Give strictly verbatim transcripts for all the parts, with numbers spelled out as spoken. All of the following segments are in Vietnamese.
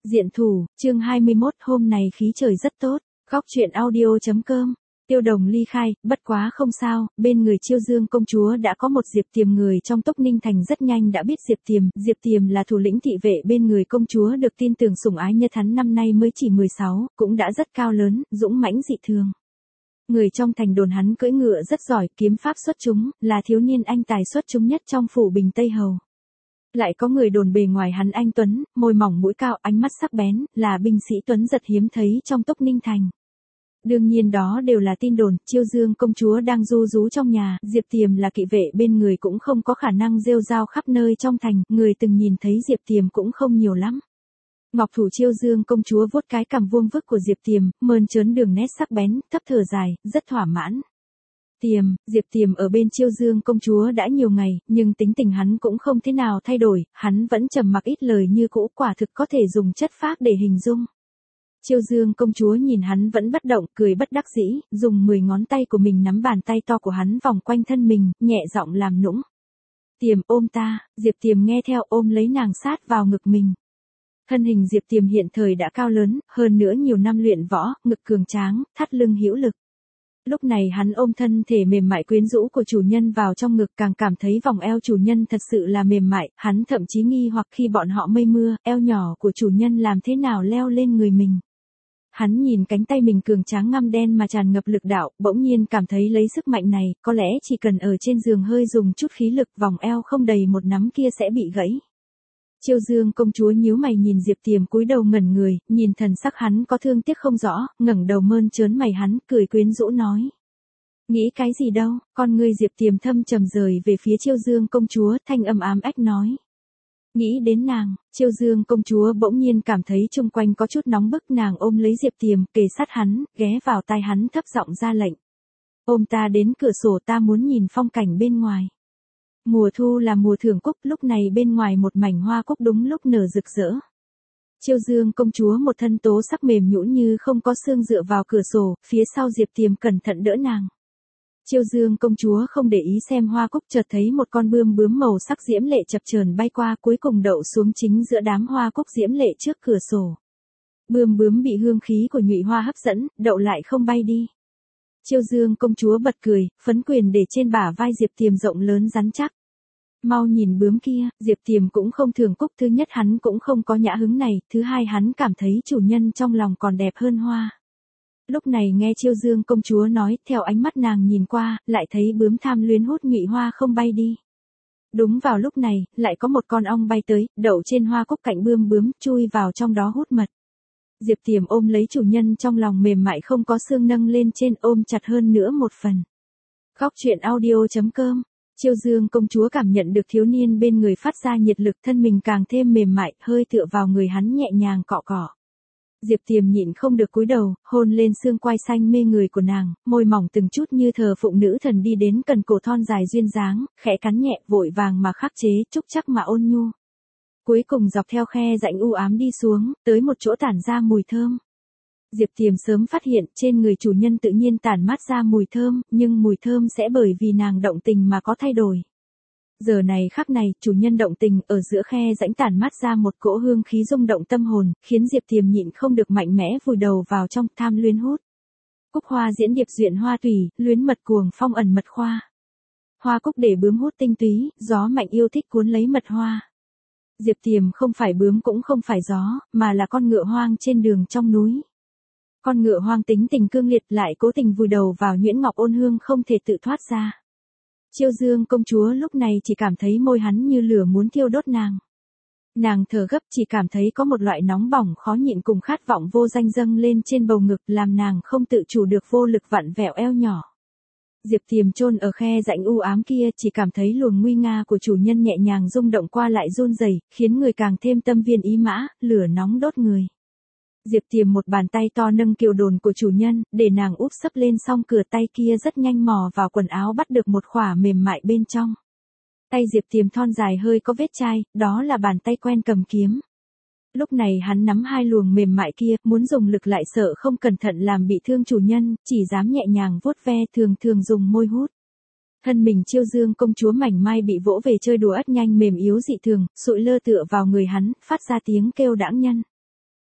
Diện thủ, chương hai mươi mốt, hôm này khí trời rất tốt, góc truyện audio.com, Tiêu Đồng ly khai, bất quá không sao, bên người Chiêu Dương công chúa đã có một Diệp Tiềm, người trong Túc Ninh Thành rất nhanh đã biết Diệp Tiềm, Diệp Tiềm là thủ lĩnh thị vệ bên người công chúa được tin tưởng sủng ái nhất, hắn năm nay mới chỉ mười sáu, cũng đã rất cao lớn, dũng mãnh dị thường. Người trong thành đồn hắn cưỡi ngựa rất giỏi, kiếm pháp xuất chúng, là thiếu niên anh tài xuất chúng nhất trong phủ Bình Tây Hầu. Lại có người đồn bề ngoài hắn anh tuấn, môi mỏng mũi cao, ánh mắt sắc bén, là binh sĩ tuấn giật hiếm thấy trong Túc Ninh Thành. Đương nhiên đó đều là tin đồn, Chiêu Dương công chúa đang ru rú trong nhà, Diệp Tiềm là kỵ vệ bên người cũng không có khả năng rêu rao khắp nơi trong thành, người từng nhìn thấy Diệp Tiềm cũng không nhiều lắm. Ngọc thủ Chiêu Dương công chúa vuốt cái cằm vuông vức của Diệp Tiềm, mơn trớn đường nét sắc bén, thấp thở dài, rất thỏa mãn. Tiềm, Diệp Tiềm ở bên Chiêu Dương công chúa đã nhiều ngày, nhưng tính tình hắn cũng không thế nào thay đổi, hắn vẫn trầm mặc ít lời như cũ, quả thực có thể dùng chất phác để hình dung. Chiêu Dương công chúa nhìn hắn vẫn bất động, cười bất đắc dĩ, dùng mười ngón tay của mình nắm bàn tay to của hắn vòng quanh thân mình, nhẹ giọng làm nũng. Tiềm, ôm ta. Diệp Tiềm nghe theo, ôm lấy nàng sát vào ngực mình. Thân hình Diệp Tiềm hiện thời đã cao lớn, hơn nữa nhiều năm luyện võ, ngực cường tráng, thắt lưng hữu lực. Lúc này hắn ôm thân thể mềm mại quyến rũ của chủ nhân vào trong ngực, càng cảm thấy vòng eo chủ nhân thật sự là mềm mại, hắn thậm chí nghi hoặc khi bọn họ mây mưa, eo nhỏ của chủ nhân làm thế nào leo lên người mình. Hắn nhìn cánh tay mình cường tráng ngăm đen mà tràn ngập lực đạo, bỗng nhiên cảm thấy lấy sức mạnh này, có lẽ chỉ cần ở trên giường hơi dùng chút khí lực, vòng eo không đầy một nắm kia sẽ bị gãy. Chiêu Dương công chúa nhíu mày nhìn Diệp Tiềm cúi đầu ngẩn người, nhìn thần sắc hắn có thương tiếc không rõ, ngẩng đầu mơn trớn mày hắn, cười quyến rũ nói. Nghĩ cái gì đâu, con ngươi Diệp Tiềm thâm trầm rời về phía Chiêu Dương công chúa, thanh âm ám ách nói. Nghĩ đến nàng, Chiêu Dương công chúa bỗng nhiên cảm thấy chung quanh có chút nóng bức, nàng ôm lấy Diệp Tiềm, kề sát hắn, ghé vào tai hắn thấp giọng ra lệnh. Ôm ta đến cửa sổ, ta muốn nhìn phong cảnh bên ngoài. Mùa thu là mùa thưởng cúc, lúc này bên ngoài một mảnh hoa cúc đúng lúc nở rực rỡ. Chiêu Dương công chúa một thân tố sắc mềm nhũn như không có xương dựa vào cửa sổ, phía sau Diệp Tiềm cẩn thận đỡ nàng. Chiêu Dương công chúa không để ý xem hoa cúc, chợt thấy một con bươm bướm màu sắc diễm lệ chập chờn bay qua, cuối cùng đậu xuống chính giữa đám hoa cúc diễm lệ trước cửa sổ. Bươm bướm bị hương khí của nhụy hoa hấp dẫn, đậu lại không bay đi. Chiêu Dương công chúa bật cười, phấn quyền để trên bả vai Diệp Tiềm rộng lớn rắn chắc. Mau nhìn bướm kia, Diệp Tiềm cũng không thường cúc, thứ nhất hắn cũng không có nhã hứng này, thứ hai hắn cảm thấy chủ nhân trong lòng còn đẹp hơn hoa. Lúc này nghe Chiêu Dương công chúa nói, theo ánh mắt nàng nhìn qua, lại thấy bướm tham luyến hút nhụy hoa không bay đi. Đúng vào lúc này, lại có một con ong bay tới, đậu trên hoa cúc cạnh bươm bướm, chui vào trong đó hút mật. Diệp Tiềm ôm lấy chủ nhân trong lòng mềm mại không có xương nâng lên trên, ôm chặt hơn nữa một phần. Góc truyện audio.com, Chiêu Dương công chúa cảm nhận được thiếu niên bên người phát ra nhiệt lực, thân mình càng thêm mềm mại, hơi tựa vào người hắn nhẹ nhàng cọ cọ. Diệp Tiềm nhịn không được cúi đầu, hôn lên xương quai xanh mê người của nàng, môi mỏng từng chút như thờ phụng nữ thần đi đến cần cổ thon dài duyên dáng, khẽ cắn nhẹ, vội vàng mà khắc chế, trúc chắc mà ôn nhu. Cuối cùng dọc theo khe rãnh u ám đi xuống, tới một chỗ tản ra mùi thơm. Diệp Tiềm sớm phát hiện trên người chủ nhân tự nhiên tản mát ra mùi thơm, nhưng mùi thơm sẽ bởi vì nàng động tình mà có thay đổi. Giờ này khắc này, chủ nhân động tình, ở giữa khe rãnh tản mát ra một cỗ hương khí rung động tâm hồn, khiến Diệp Tiềm nhịn không được mạnh mẽ vùi đầu vào trong, tham luyến hút. Cúc hoa diễn điệp duyện hoa tùy, luyến mật cuồng phong ẩn mật khoa. Hoa cúc để bướm hút tinh túy, gió mạnh yêu thích cuốn lấy mật hoa. Diệp Tiềm không phải bướm cũng không phải gió, mà là con ngựa hoang trên đường trong núi. Con ngựa hoang tính tình cương liệt, lại cố tình vùi đầu vào nhuyễn ngọc ôn hương không thể tự thoát ra. Chiêu Dương công chúa lúc này chỉ cảm thấy môi hắn như lửa muốn thiêu đốt nàng. Nàng thở gấp, chỉ cảm thấy có một loại nóng bỏng khó nhịn cùng khát vọng vô danh dâng lên trên bầu ngực, làm nàng không tự chủ được vô lực vặn vẹo eo nhỏ. Diệp Tiềm chôn ở khe rãnh u ám kia, chỉ cảm thấy luồng nguy nga của chủ nhân nhẹ nhàng rung động qua lại run rẩy, khiến người càng thêm tâm viên ý mã, lửa nóng đốt người. Diệp Tiềm một bàn tay to nâng kiều đồn của chủ nhân, để nàng úp sấp lên, song cửa tay kia rất nhanh mò vào quần áo bắt được một khỏa mềm mại bên trong. Tay Diệp Tiềm thon dài hơi có vết chai, đó là bàn tay quen cầm kiếm. Lúc này hắn nắm hai luồng mềm mại kia, muốn dùng lực lại sợ không cẩn thận làm bị thương chủ nhân, chỉ dám nhẹ nhàng vuốt ve, thường thường dùng môi hút. Thân mình Chiêu Dương công chúa mảnh mai bị vỗ về chơi đùa ất nhanh mềm yếu dị thường, sụi lơ tựa vào người hắn, phát ra tiếng kêu đãng nhân.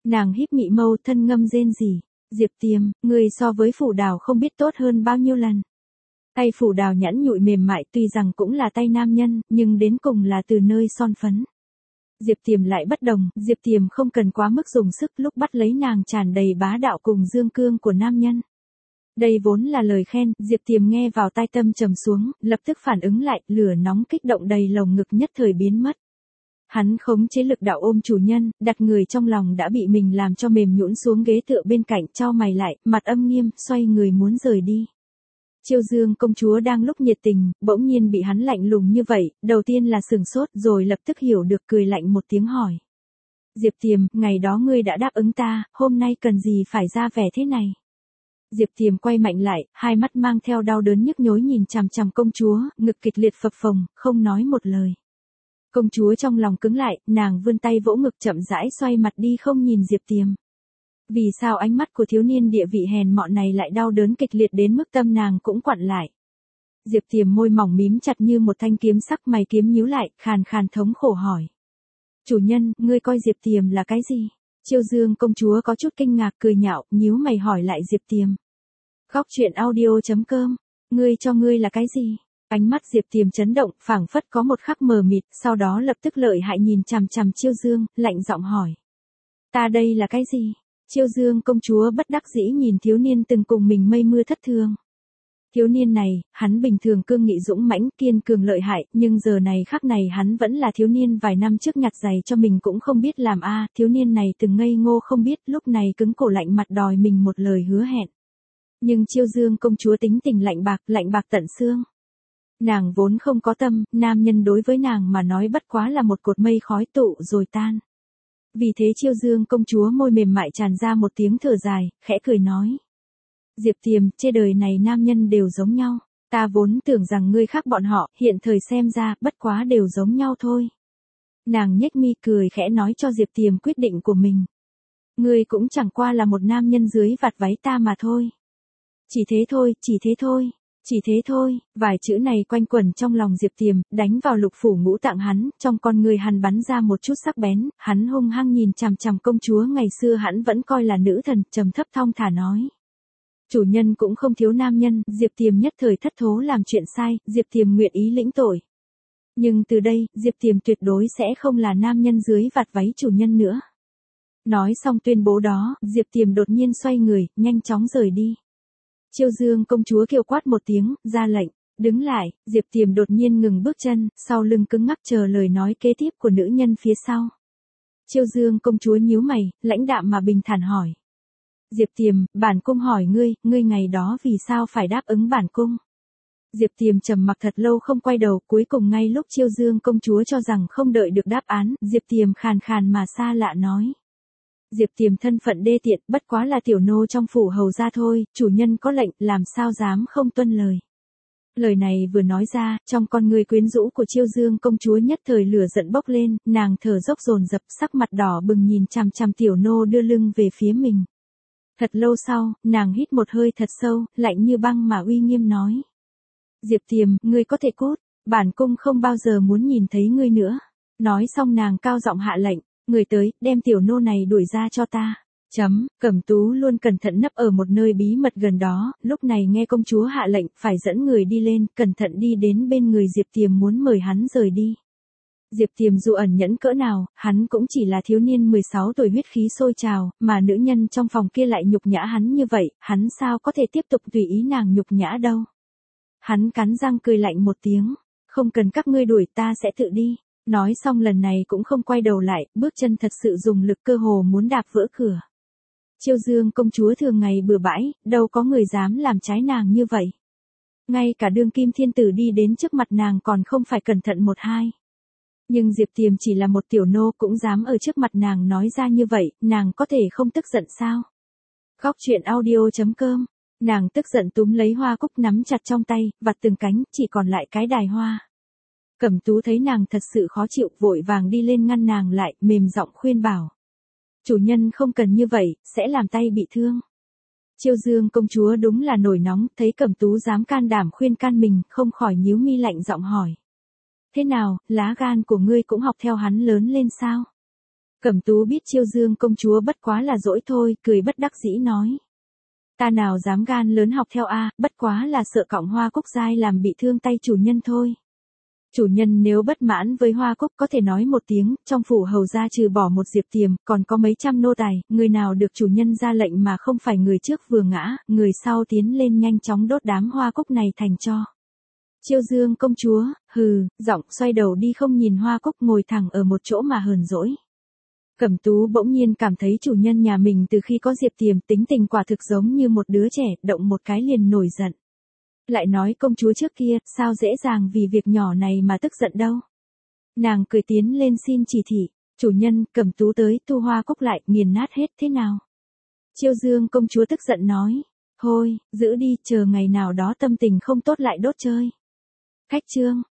Nàng híp mị mâu thân ngâm rên rỉ. Diệp Tiềm, người so với Phủ Đào không biết tốt hơn bao nhiêu lần. Tay Phủ Đào nhẵn nhụi mềm mại tuy rằng cũng là tay nam nhân, nhưng đến cùng là từ nơi son phấn. Diệp Tiềm lại bất đồng, Diệp Tiềm không cần quá mức dùng sức lúc bắt lấy nàng tràn đầy bá đạo cùng dương cương của nam nhân. Đây vốn là lời khen, Diệp Tiềm nghe vào tai tâm trầm xuống, lập tức phản ứng lại, lửa nóng kích động đầy lồng ngực nhất thời biến mất. Hắn khống chế lực đạo ôm chủ nhân, đặt người trong lòng đã bị mình làm cho mềm nhũn xuống ghế tựa bên cạnh, chau mày lại, mặt âm nghiêm, xoay người muốn rời đi. Chiêu Dương công chúa đang lúc nhiệt tình, bỗng nhiên bị hắn lạnh lùng như vậy, đầu tiên là sừng sốt rồi lập tức hiểu được cười lạnh một tiếng hỏi. Diệp Tiềm, ngày đó ngươi đã đáp ứng ta, hôm nay cần gì phải ra vẻ thế này? Diệp Tiềm quay mạnh lại, hai mắt mang theo đau đớn nhức nhối nhìn chằm chằm công chúa, ngực kịch liệt phập phồng, không nói một lời. Công chúa trong lòng cứng lại, nàng vươn tay vỗ ngực chậm rãi xoay mặt đi không nhìn Diệp Tiềm. Vì sao ánh mắt của thiếu niên địa vị hèn mọn này lại đau đớn kịch liệt đến mức tâm nàng cũng quặn lại. Diệp Tiềm môi mỏng mím chặt như một thanh kiếm sắc, mày kiếm nhíu lại, khàn khàn thống khổ hỏi. Chủ nhân, ngươi coi Diệp Tiềm là cái gì? Chiêu Dương công chúa có chút kinh ngạc cười nhạo, nhíu mày hỏi lại Diệp Tiềm. Góc truyện audio chấm com, ngươi cho ngươi là cái gì? Ánh mắt Diệp Tiềm chấn động, phảng phất có một khắc mờ mịt, sau đó lập tức lợi hại nhìn chằm chằm Chiêu Dương, lạnh giọng hỏi. Ta đây là cái gì? Chiêu Dương công chúa bất đắc dĩ nhìn thiếu niên từng cùng mình mây mưa thất thường. Thiếu niên này, hắn bình thường cương nghị dũng mãnh, kiên cường lợi hại, nhưng giờ này khắc này hắn vẫn là thiếu niên vài năm trước nhặt giày cho mình cũng không biết làm a, à, thiếu niên này từng ngây ngô không biết, lúc này cứng cổ lạnh mặt đòi mình một lời hứa hẹn. Nhưng Chiêu Dương công chúa tính tình lạnh bạc, lạnh bạc tận xương. Nàng vốn không có tâm, nam nhân đối với nàng mà nói bất quá là một cột mây khói tụ rồi tan. Vì thế Chiêu Dương công chúa môi mềm mại tràn ra một tiếng thở dài, khẽ cười nói. Diệp Tiềm, trên đời này nam nhân đều giống nhau, ta vốn tưởng rằng ngươi khác bọn họ, hiện thời xem ra, bất quá đều giống nhau thôi. Nàng nhếch mi cười khẽ nói cho Diệp Tiềm quyết định của mình. Ngươi cũng chẳng qua là một nam nhân dưới vạt váy ta mà thôi. Chỉ thế thôi, chỉ thế thôi. Chỉ thế thôi, vài chữ này quanh quẩn trong lòng Diệp Tiềm, đánh vào lục phủ ngũ tạng hắn, trong con người hắn bắn ra một chút sắc bén, hắn hung hăng nhìn chằm chằm công chúa ngày xưa hắn vẫn coi là nữ thần, trầm thấp thong thả nói. Chủ nhân cũng không thiếu nam nhân, Diệp Tiềm nhất thời thất thố làm chuyện sai, Diệp Tiềm nguyện ý lĩnh tội. Nhưng từ đây, Diệp Tiềm tuyệt đối sẽ không là nam nhân dưới vạt váy chủ nhân nữa. Nói xong tuyên bố đó, Diệp Tiềm đột nhiên xoay người, nhanh chóng rời đi. Chiêu Dương công chúa kêu quát một tiếng, ra lệnh, đứng lại, Diệp Tiềm đột nhiên ngừng bước chân, sau lưng cứng ngắc chờ lời nói kế tiếp của nữ nhân phía sau. Chiêu Dương công chúa nhíu mày, lãnh đạm mà bình thản hỏi. Diệp Tiềm, bản cung hỏi ngươi, ngươi ngày đó vì sao phải đáp ứng bản cung? Diệp Tiềm trầm mặc thật lâu không quay đầu, cuối cùng ngay lúc Chiêu Dương công chúa cho rằng không đợi được đáp án, Diệp Tiềm khàn khàn mà xa lạ nói. Diệp Tiềm thân phận đê tiện, bất quá là tiểu nô trong phủ hầu gia thôi, chủ nhân có lệnh, làm sao dám không tuân lời. Lời này vừa nói ra, trong con người quyến rũ của Chiêu Dương công chúa nhất thời lửa giận bốc lên, nàng thở dốc dồn dập, sắc mặt đỏ bừng nhìn chằm chằm tiểu nô đưa lưng về phía mình. Thật lâu sau, nàng hít một hơi thật sâu, lạnh như băng mà uy nghiêm nói. Diệp Tiềm, ngươi có thể cút, bản cung không bao giờ muốn nhìn thấy ngươi nữa. Nói xong nàng cao giọng hạ lệnh. Người tới, đem tiểu nô này đuổi ra cho ta. Chấm, Cẩm Tú luôn cẩn thận nấp ở một nơi bí mật gần đó, lúc này nghe công chúa hạ lệnh, phải dẫn người đi lên, cẩn thận đi đến bên người Diệp Tiềm muốn mời hắn rời đi. Diệp Tiềm dù ẩn nhẫn cỡ nào, hắn cũng chỉ là thiếu niên mười sáu tuổi huyết khí sôi trào, mà nữ nhân trong phòng kia lại nhục nhã hắn như vậy, hắn sao có thể tiếp tục tùy ý nàng nhục nhã đâu. Hắn cắn răng cười lạnh một tiếng, không cần các ngươi đuổi ta sẽ tự đi. Nói xong lần này cũng không quay đầu lại, bước chân thật sự dùng lực cơ hồ muốn đạp vỡ cửa. Chiêu Dương công chúa thường ngày bừa bãi, đâu có người dám làm trái nàng như vậy. Ngay cả đương kim thiên tử đi đến trước mặt nàng còn không phải cẩn thận một hai. Nhưng Diệp Tiềm chỉ là một tiểu nô cũng dám ở trước mặt nàng nói ra như vậy, nàng có thể không tức giận sao? Góc truyện audio chấm com, nàng tức giận túm lấy hoa cúc nắm chặt trong tay, vặt từng cánh, chỉ còn lại cái đài hoa. Cẩm Tú thấy nàng thật sự khó chịu, vội vàng đi lên ngăn nàng lại, mềm giọng khuyên bảo. Chủ nhân không cần như vậy, sẽ làm tay bị thương. Chiêu Dương công chúa đúng là nổi nóng, thấy Cẩm Tú dám can đảm khuyên can mình, không khỏi nhíu mi lạnh giọng hỏi. Thế nào, lá gan của ngươi cũng học theo hắn lớn lên sao? Cẩm Tú biết Chiêu Dương công chúa bất quá là dỗi thôi, cười bất đắc dĩ nói. Ta nào dám gan lớn học theo a, bất quá là sợ cọng hoa cúc dai làm bị thương tay chủ nhân thôi. Chủ nhân nếu bất mãn với hoa cúc có thể nói một tiếng, trong phủ hầu gia trừ bỏ một Diệp Tiềm, còn có mấy trăm nô tài, người nào được chủ nhân ra lệnh mà không phải người trước vừa ngã, người sau tiến lên nhanh chóng đốt đám hoa cúc này thành tro. Chiêu Dương công chúa, hừ, giọng xoay đầu đi không nhìn hoa cúc ngồi thẳng ở một chỗ mà hờn dỗi. Cẩm Tú bỗng nhiên cảm thấy chủ nhân nhà mình từ khi có Diệp Tiềm tính tình quả thực giống như một đứa trẻ, động một cái liền nổi giận. Lại nói công chúa trước kia, sao dễ dàng vì việc nhỏ này mà tức giận đâu. Nàng cười tiến lên xin chỉ thị, chủ nhân, Cẩm Tú tới thu hoa cúc lại, nghiền nát hết thế nào. Chiêu Dương công chúa tức giận nói, thôi, giữ đi, chờ ngày nào đó tâm tình không tốt lại đốt chơi. Khách trương,